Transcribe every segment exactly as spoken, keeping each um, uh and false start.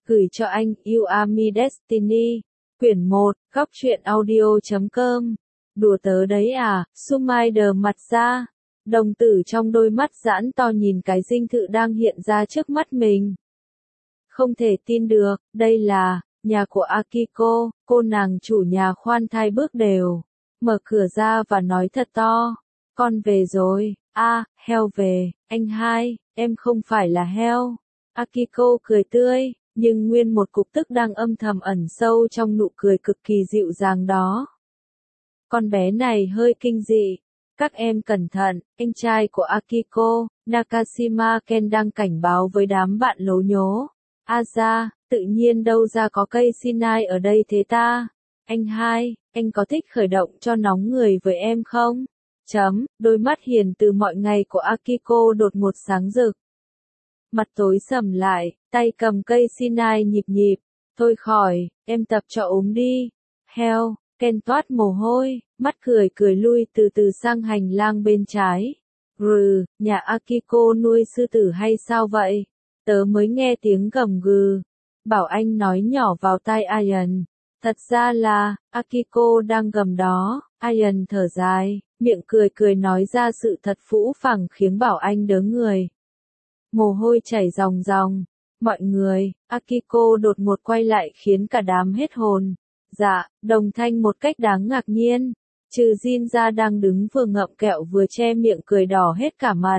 Gửi cho anh, You Are My Destiny. Quyển một, góc truyện audio chấm com. Đùa tớ đấy à, Sumai đờ mặt ra. Đồng tử trong đôi mắt giãn to nhìn cái dinh thự đang hiện ra trước mắt mình. Không thể tin được, đây là nhà của Akiko. Cô nàng chủ nhà khoan thai bước đều, mở cửa ra và nói thật to. Con về rồi. A, à, heo về. Anh hai, em không phải là heo. Akiko cười tươi, nhưng nguyên một cục tức đang âm thầm ẩn sâu trong nụ cười cực kỳ dịu dàng đó. Con bé này hơi kinh dị. Các em cẩn thận, anh trai của Akiko, Nakashima Ken đang cảnh báo với đám bạn lố nhố. Aza, tự nhiên đâu ra có cây Sinai ở đây thế ta? Anh hai, anh có thích khởi động cho nóng người với em không? Chấm, đôi mắt hiền từ mọi ngày của Akiko đột ngột sáng rực. Mặt tối sầm lại, tay cầm cây Sinai nhịp nhịp. Thôi khỏi, em tập cho ốm đi. Heo, Ken toát mồ hôi, mắt cười cười lui từ từ sang hành lang bên trái. Rừ, nhà Akiko nuôi sư tử hay sao vậy? Tớ mới nghe tiếng gầm gừ. Bảo Anh nói nhỏ vào tai Ian. Thật ra là, Akiko đang gầm đó. Ian thở dài, miệng cười cười nói ra sự thật phũ phàng khiến Bảo Anh đớ người. Mồ hôi chảy ròng ròng. Mọi người, Akiko đột ngột quay lại khiến cả đám hết hồn. Dạ, đồng thanh một cách đáng ngạc nhiên. Trừ Jin ra đang đứng vừa ngậm kẹo vừa che miệng cười đỏ hết cả mặt.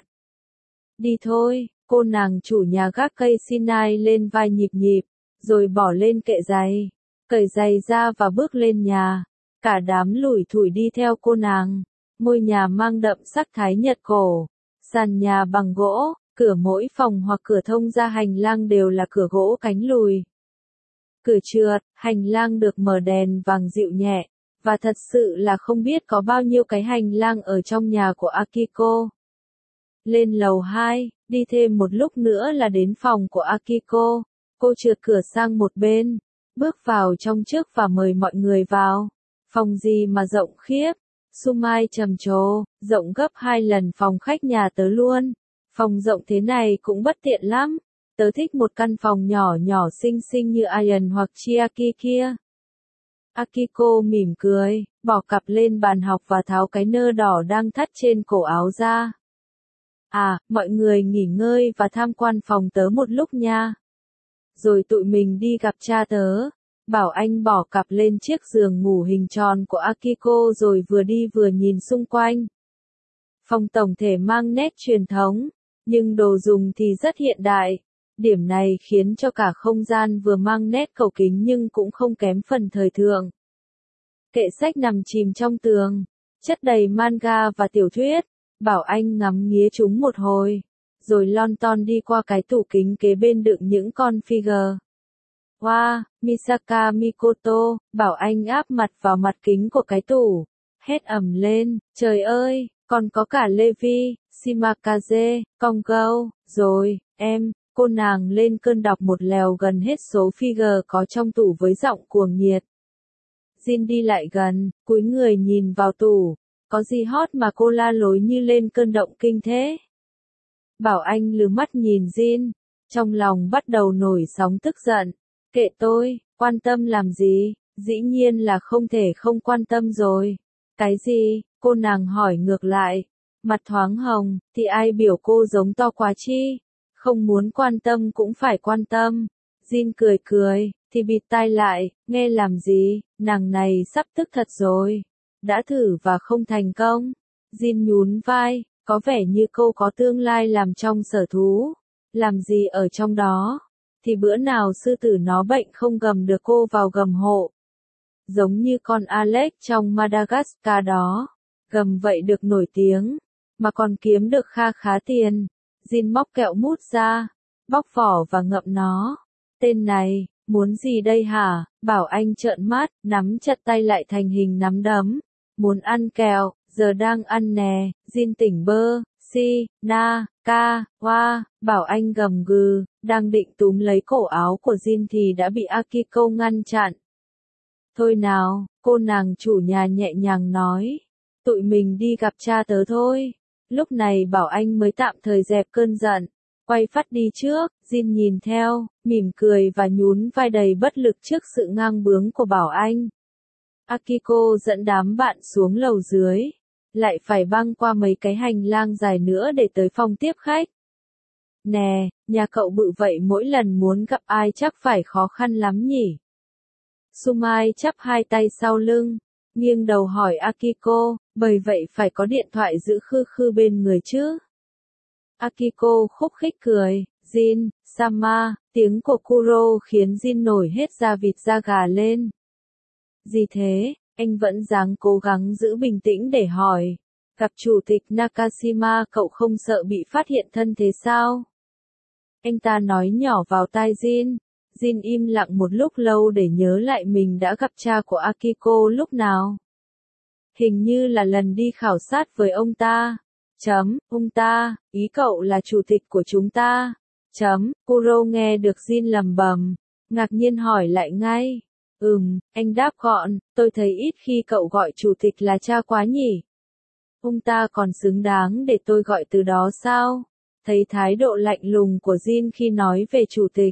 Đi thôi, cô nàng chủ nhà gác cây Sinai lên vai nhịp nhịp, rồi bỏ lên kệ giày, cởi giày ra và bước lên nhà. Cả đám lủi thủi đi theo cô nàng. Ngôi nhà mang đậm sắc thái Nhật cổ. Sàn nhà bằng gỗ, cửa mỗi phòng hoặc cửa thông ra hành lang đều là cửa gỗ cánh lùi. Cửa trượt, hành lang được mở đèn vàng dịu nhẹ, và thật sự là không biết có bao nhiêu cái hành lang ở trong nhà của Akiko. Lên lầu hai, đi thêm một lúc nữa là đến phòng của Akiko. Cô trượt cửa sang một bên, bước vào trong trước và mời mọi người vào. Phòng gì mà rộng khiếp. Sumai trầm trồ, rộng gấp hai lần phòng khách nhà tớ luôn. Phòng rộng thế này cũng bất tiện lắm. Tớ thích một căn phòng nhỏ nhỏ xinh xinh như Ian hoặc Chiaki kia. Akiko mỉm cười, bỏ cặp lên bàn học và tháo cái nơ đỏ đang thắt trên cổ áo ra. À, mọi người nghỉ ngơi và tham quan phòng tớ một lúc nha. Rồi tụi mình đi gặp cha tớ. Bảo Anh bỏ cặp lên chiếc giường ngủ hình tròn của Akiko rồi vừa đi vừa nhìn xung quanh. Phòng tổng thể mang nét truyền thống, nhưng đồ dùng thì rất hiện đại. Điểm này khiến cho cả không gian vừa mang nét cầu kính nhưng cũng không kém phần thời thượng. Kệ sách nằm chìm trong tường, chất đầy manga và tiểu thuyết. Bảo Anh ngắm nghía chúng một hồi, rồi lon ton đi qua cái tủ kính kế bên đựng những con figure. Wow, Misaka Mikoto, Bảo Anh áp mặt vào mặt kính của cái tủ, hét ầm lên, trời ơi, còn có cả Levi, Shimakaze, Kongo, rồi, em, cô nàng lên cơn đọc một lèo gần hết số figure có trong tủ với giọng cuồng nhiệt. Jin đi lại gần, cúi người nhìn vào tủ, có gì hot mà cô la lối như lên cơn động kinh thế? Bảo Anh lừ mắt nhìn Jin, trong lòng bắt đầu nổi sóng tức giận. Kệ tôi, quan tâm làm gì, dĩ nhiên là không thể không quan tâm rồi. Cái gì, cô nàng hỏi ngược lại, mặt thoáng hồng, thì ai biểu cô giống to quá chi, không muốn quan tâm cũng phải quan tâm. Jin cười cười, thì bịt tai lại, nghe làm gì, nàng này sắp tức thật rồi. Đã thử và không thành công. Jin nhún vai, có vẻ như cô có tương lai làm trong sở thú. Làm gì ở trong đó? Thì bữa nào sư tử nó bệnh không gầm được cô vào gầm hộ. Giống như con Alex trong Madagascar đó. Gầm vậy được nổi tiếng, mà còn kiếm được kha khá tiền. Jin móc kẹo mút ra, bóc vỏ và ngậm nó. Tên này, muốn gì đây hả? Bảo Anh trợn mắt, nắm chặt tay lại thành hình nắm đấm. Muốn ăn kẹo, giờ đang ăn nè. Jin tỉnh bơ, si, na, ka, wa. Bảo Anh gầm gừ, đang định túm lấy cổ áo của Jin thì đã bị Akiko ngăn chặn. Thôi nào, cô nàng chủ nhà nhẹ nhàng nói. Tụi mình đi gặp cha tớ thôi. Lúc này Bảo Anh mới tạm thời dẹp cơn giận. Quay phát đi trước, Jin nhìn theo, mỉm cười và nhún vai đầy bất lực trước sự ngang bướng của Bảo Anh. Akiko dẫn đám bạn xuống lầu dưới, lại phải băng qua mấy cái hành lang dài nữa để tới phòng tiếp khách. Nè, nhà cậu bự vậy mỗi lần muốn gặp ai chắc phải khó khăn lắm nhỉ? Sumai chắp hai tay sau lưng, nghiêng đầu hỏi Akiko, bởi vậy phải có điện thoại giữ khư khư bên người chứ? Akiko khúc khích cười, Jin, Sama, tiếng của Kuro khiến Jin nổi hết da vịt da gà lên. Gì thế? Anh vẫn dáng cố gắng giữ bình tĩnh để hỏi. Gặp chủ tịch Nakashima cậu không sợ bị phát hiện thân thế sao? Anh ta nói nhỏ vào tai Jin. Jin im lặng một lúc lâu để nhớ lại mình đã gặp cha của Akiko lúc nào. Hình như là lần đi khảo sát với ông ta. Chấm, ông ta, ý cậu là chủ tịch của chúng ta. Chấm, Kuro nghe được Jin lầm bầm, ngạc nhiên hỏi lại ngay. Ừm, anh đáp gọn, tôi thấy ít khi cậu gọi chủ tịch là cha quá nhỉ. Ông ta còn xứng đáng để tôi gọi từ đó sao? Thấy thái độ lạnh lùng của Jin khi nói về chủ tịch.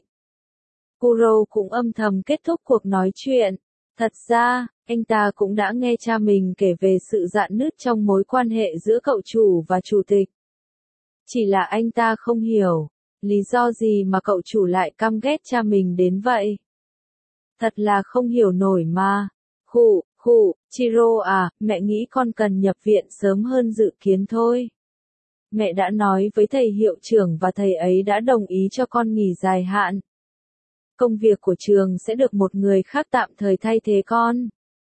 Kuro cũng âm thầm kết thúc cuộc nói chuyện. Thật ra, anh ta cũng đã nghe cha mình kể về sự rạn nứt trong mối quan hệ giữa cậu chủ và chủ tịch. Chỉ là anh ta không hiểu, lý do gì mà cậu chủ lại căm ghét cha mình đến vậy. Thật là không hiểu nổi mà. Khụ, khụ, Chiro à, mẹ nghĩ con cần nhập viện sớm hơn dự kiến thôi. Mẹ đã nói với thầy hiệu trưởng và thầy ấy đã đồng ý cho con nghỉ dài hạn. Công việc của trường sẽ được một người khác tạm thời thay thế con.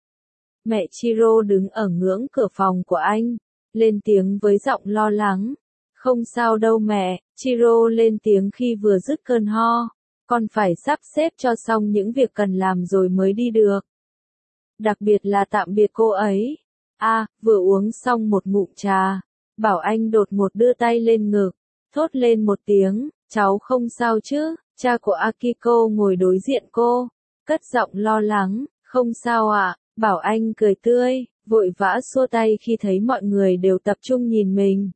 Mẹ Chiro đứng ở ngưỡng cửa phòng của anh, lên tiếng với giọng lo lắng. Không sao đâu mẹ, Chiro lên tiếng khi vừa dứt cơn ho. Con phải sắp xếp cho xong những việc cần làm rồi mới đi được. Đặc biệt là tạm biệt cô ấy. À, vừa uống xong một ngụm trà. Bảo Anh đột ngột đưa tay lên ngực, thốt lên một tiếng, cháu không sao chứ? Cha của Akiko ngồi đối diện cô, cất giọng lo lắng, không sao ạ, à? Bảo Anh cười tươi, vội vã xua tay khi thấy mọi người đều tập trung nhìn mình.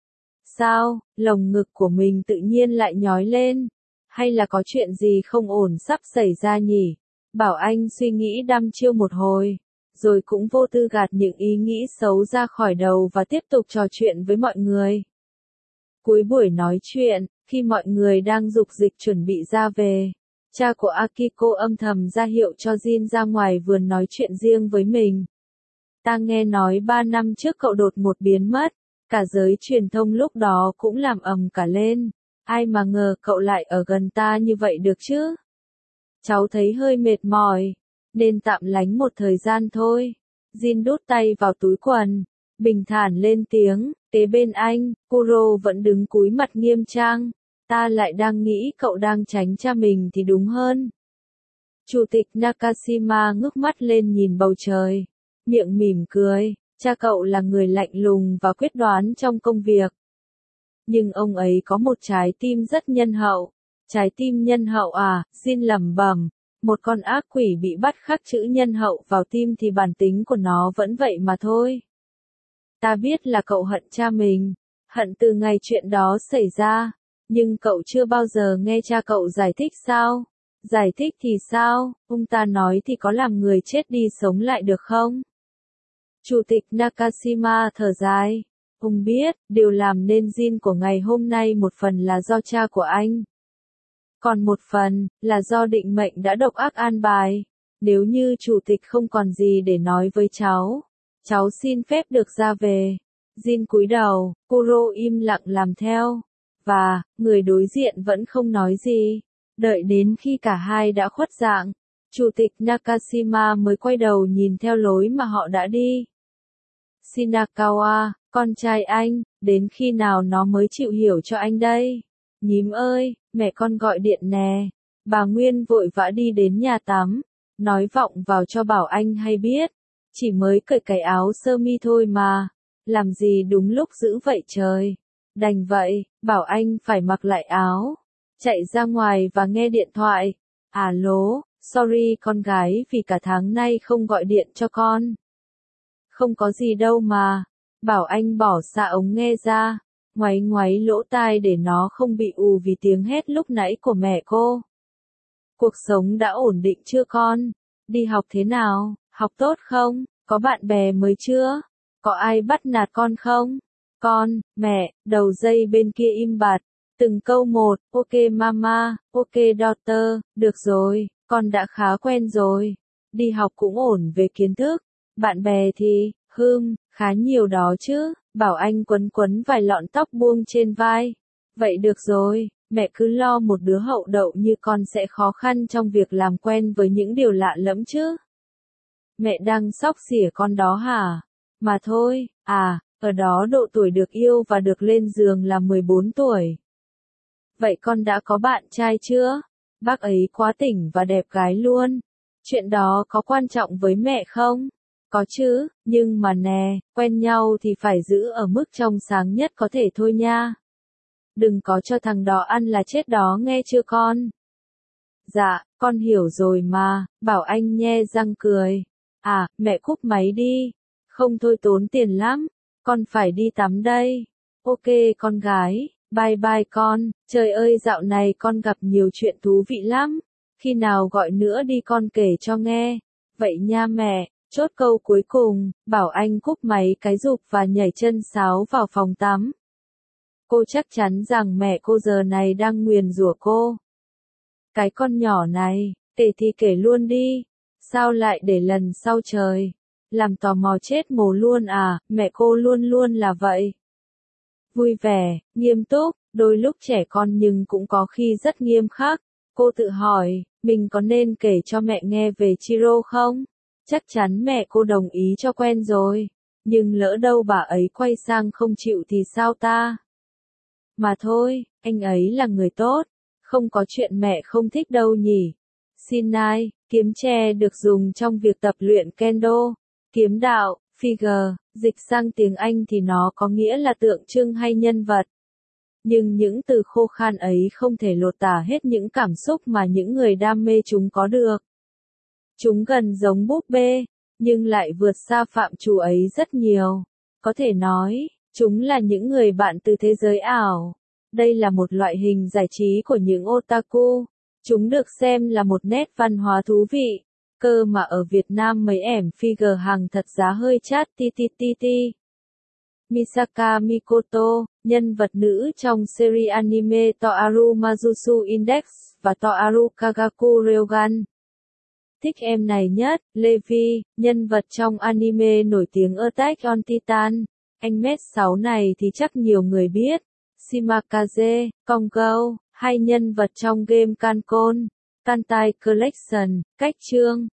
Sao, lồng ngực của mình tự nhiên lại nhói lên, hay là có chuyện gì không ổn sắp xảy ra nhỉ? Bảo Anh suy nghĩ đăm chiêu một hồi, rồi cũng vô tư gạt những ý nghĩ xấu ra khỏi đầu và tiếp tục trò chuyện với mọi người. Cuối buổi nói chuyện, khi mọi người đang dục dịch chuẩn bị ra về, cha của Akiko âm thầm ra hiệu cho Jin ra ngoài vườn nói chuyện riêng với mình. Ta nghe nói ba năm trước cậu đột ngột biến mất, cả giới truyền thông lúc đó cũng làm ầm cả lên. Ai mà ngờ cậu lại ở gần ta như vậy được chứ? Cháu thấy hơi mệt mỏi, nên tạm lánh một thời gian thôi. Jin đút tay vào túi quần, bình thản lên tiếng, kế bên anh, Kuro vẫn đứng cúi mặt nghiêm trang. Ta lại đang nghĩ cậu đang tránh cha mình thì đúng hơn. Chủ tịch Nakashima ngước mắt lên nhìn bầu trời, miệng mỉm cười, cha cậu là người lạnh lùng và quyết đoán trong công việc. Nhưng ông ấy có một trái tim rất nhân hậu. Trái tim nhân hậu à, Jin lẩm bẩm, một con ác quỷ bị bắt khắc chữ nhân hậu vào tim thì bản tính của nó vẫn vậy mà thôi. Ta biết là cậu hận cha mình, hận từ ngày chuyện đó xảy ra, nhưng cậu chưa bao giờ nghe cha cậu giải thích sao? Giải thích thì sao, ông ta nói thì có làm người chết đi sống lại được không? Chủ tịch Nakashima thở dài, ông biết, điều làm nên Jin của ngày hôm nay một phần là do cha của anh. Còn một phần, là do định mệnh đã độc ác an bài. Nếu như chủ tịch không còn gì để nói với cháu, cháu xin phép được ra về. Jin cúi đầu, Kuro im lặng làm theo. Và, người đối diện vẫn không nói gì. Đợi đến khi cả hai đã khuất dạng, chủ tịch Nakashima mới quay đầu nhìn theo lối mà họ đã đi. Shinakawa, con trai anh, đến khi nào nó mới chịu hiểu cho anh đây? Nhím ơi, mẹ con gọi điện nè. Bà Nguyên vội vã đi đến nhà tắm, nói vọng vào cho Bảo Anh hay biết. Chỉ mới cởi cái áo sơ mi thôi mà. Làm gì đúng lúc dữ vậy trời. Đành vậy, Bảo Anh phải mặc lại áo. Chạy ra ngoài và nghe điện thoại. Alo, sorry con gái vì cả tháng nay không gọi điện cho con. Không có gì đâu mà. Bảo Anh bỏ xa ống nghe ra. ngoáy ngoáy lỗ tai để nó không bị ù vì tiếng hét lúc nãy của mẹ cô. Cuộc sống đã ổn định chưa con? Đi học thế nào? Học tốt không? Có bạn bè mới chưa? Có ai bắt nạt con không? Con, mẹ, đầu dây bên kia im bặt. Từng câu một, ok mama, ok daughter, được rồi, con đã khá quen rồi. Đi học cũng ổn về kiến thức. Bạn bè thì, hưm, khá nhiều đó chứ. Bảo Anh quấn quấn vài lọn tóc buông trên vai. Vậy được rồi, mẹ cứ lo một đứa hậu đậu như con sẽ khó khăn trong việc làm quen với những điều lạ lẫm chứ. Mẹ đang xóc xỉa con đó hả? Mà thôi, à, ở đó độ tuổi được yêu và được lên giường là mười bốn tuổi. Vậy con đã có bạn trai chưa? Bác ấy quá tỉnh và đẹp gái luôn. Chuyện đó có quan trọng với mẹ không? Có chứ, nhưng mà nè, quen nhau thì phải giữ ở mức trong sáng nhất có thể thôi nha. Đừng có cho thằng đó ăn là chết đó nghe chưa con? Dạ, con hiểu rồi mà, Bảo Anh nhe răng cười. À, mẹ cúp máy đi. Không thôi tốn tiền lắm, con phải đi tắm đây. Ok con gái, bye bye con, trời ơi dạo này con gặp nhiều chuyện thú vị lắm. Khi nào gọi nữa đi con kể cho nghe. Vậy nha mẹ. Chốt câu cuối cùng, Bảo Anh cúp máy cái rụp và nhảy chân sáo vào phòng tắm. Cô chắc chắn rằng mẹ cô giờ này đang nguyền rủa cô. Cái con nhỏ này, kể thì kể luôn đi. Sao lại để lần sau trời? Làm tò mò chết mồ luôn à, mẹ cô luôn luôn là vậy. Vui vẻ, nghiêm túc, đôi lúc trẻ con nhưng cũng có khi rất nghiêm khắc. Cô tự hỏi, mình có nên kể cho mẹ nghe về Chiro không? Chắc chắn mẹ cô đồng ý cho quen rồi. Nhưng lỡ đâu bà ấy quay sang không chịu thì sao ta? Mà thôi, anh ấy là người tốt. Không có chuyện mẹ không thích đâu nhỉ. Sinai, kiếm tre được dùng trong việc tập luyện kendo. Kiếm đạo, figure, dịch sang tiếng Anh thì nó có nghĩa là tượng trưng hay nhân vật. Nhưng những từ khô khan ấy không thể lột tả hết những cảm xúc mà những người đam mê chúng có được. Chúng gần giống búp bê, nhưng lại vượt xa phạm trù ấy rất nhiều. Có thể nói, chúng là những người bạn từ thế giới ảo. Đây là một loại hình giải trí của những otaku. Chúng được xem là một nét văn hóa thú vị. Cơ mà ở Việt Nam mấy ẻm figure hàng thật giá hơi chát ti ti ti ti. Misaka Mikoto, nhân vật nữ trong series anime Toaru Majusu Index và Toaru Kagaku Ryogan. Thích em này nhất, Levi, nhân vật trong anime nổi tiếng Attack on Titan. Anh mét sáu này thì chắc nhiều người biết. Shimakaze, Kongo, hay nhân vật trong game Cancon, Kantai Collection, Cách Chương.